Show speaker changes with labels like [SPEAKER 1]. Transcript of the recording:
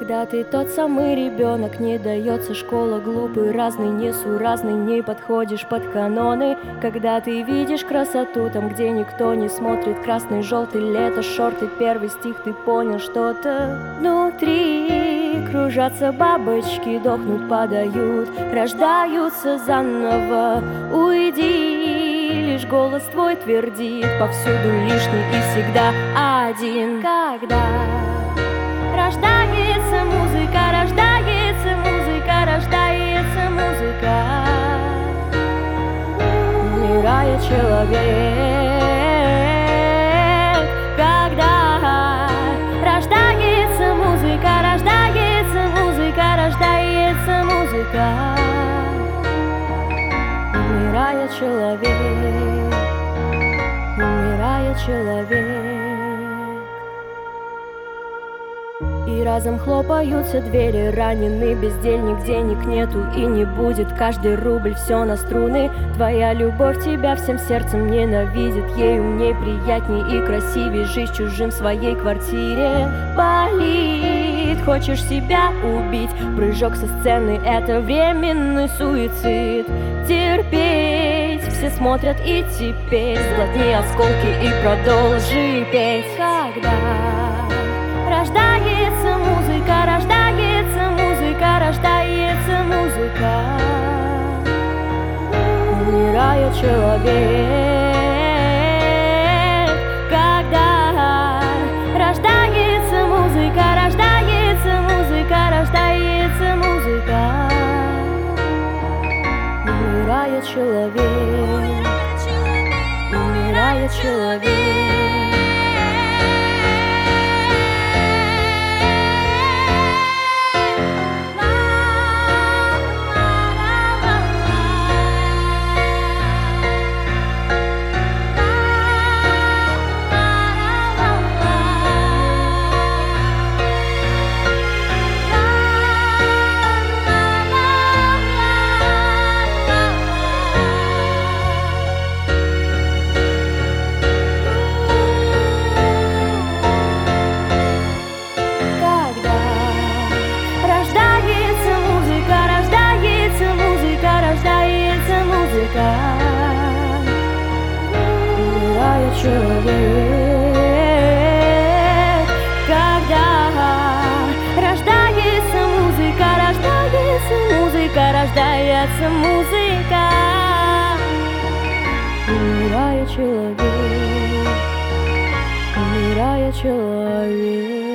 [SPEAKER 1] Когда ты тот самый ребенок, не дается школа, глупый, разный, несуразный, не подходишь под каноны. Когда ты видишь красоту там, где никто не смотрит, красный, желтый, лето, шорты, первый стих, ты понял что-то внутри. Кружатся бабочки, дохнут, падают, рождаются заново. Уйди, лишь голос твой твердит, повсюду лишний и всегда один. Когда рождается музыка, рождается музыка, рождается музыка, умирает человек. Когда рождается музыка, рождается музыка, рождается музыка, умирает человек, умирает человек. И разом хлопаются двери, раненый бездельник, денег нету и не будет, каждый рубль все на струны. Твоя любовь тебя всем сердцем ненавидит, ей умней, приятней и красивей жить чужим в своей квартире. Болит, хочешь себя убить, прыжок со сцены — это временный суицид. Терпеть, все смотрят и теперь, сглотни осколки и продолжи петь. Когда рождается музыка, рождается музыка, рождается музыка, умирает человек. Когда рождается музыка, рождается музыка, рождается музыка, умирает человек, умирает человек. Умирает человек. Когда рождается музыка, рождается музыка, рождается музыка, умирает человек, умирает человек.